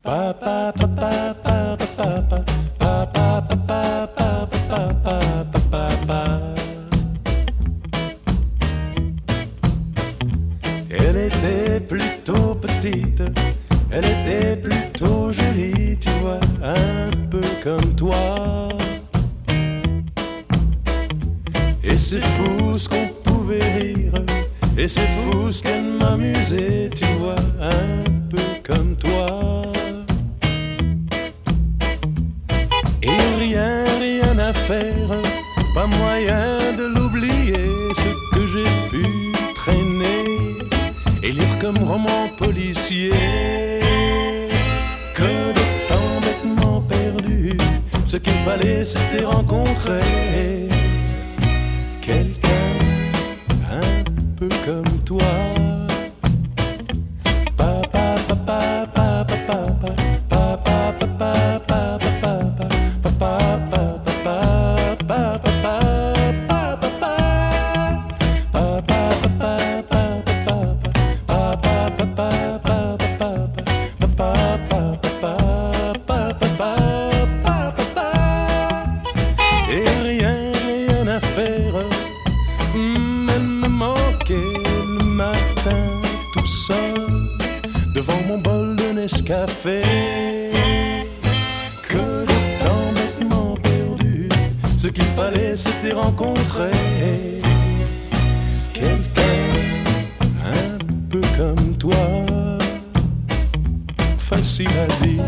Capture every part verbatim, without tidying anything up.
Elle était plutôt petite, elle était plutôt jolie, tu vois, un peu comme toi. Et c'est fou ce qu'on pouvait rire, et c'est fou ce qu'elle m'amusait, tu vois, un peu comme toi. Et rien, rien à faire, pas moyen de l'oublier, ce que j'ai pu traîner et lire comme roman policier. Que de temps maintenant perdu, ce qu'il fallait c'était rencontrer quelqu'un un peu comme toi. Papa, papa, papa, papa, papa, papa, papa, papa, papa, papa, et rien, rien à faire, même me manquer le matin tout seul devant mon bol de Nescafé. Que le temps maintenant perdu, ce qu'il fallait c'était rencontrer quelqu'un un peu comme toi. Facile à dire,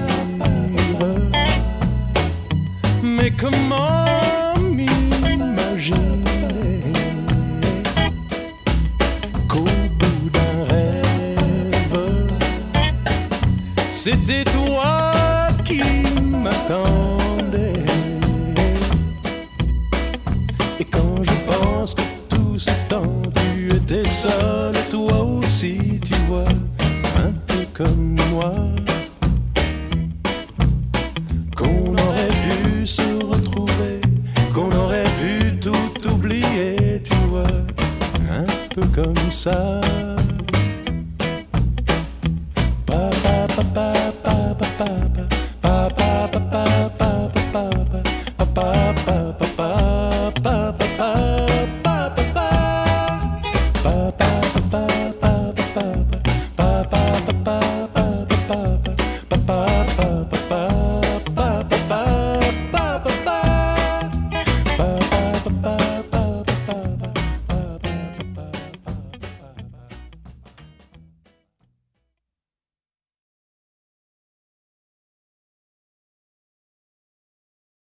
mais comment m'imaginer qu'au bout d'un rêve, c'était toi qui m'attendais. Et quand je pense que tout ce temps tu étais seul, toi aussi tu vois, un peu comme moi, qu'on aurait pu se retrouver, qu'on aurait pu tout oublier, tu vois, un peu comme ça. Papa, papa, papa, papa, papa, papa, papa, papa, papa, papa, papa, papa, papa,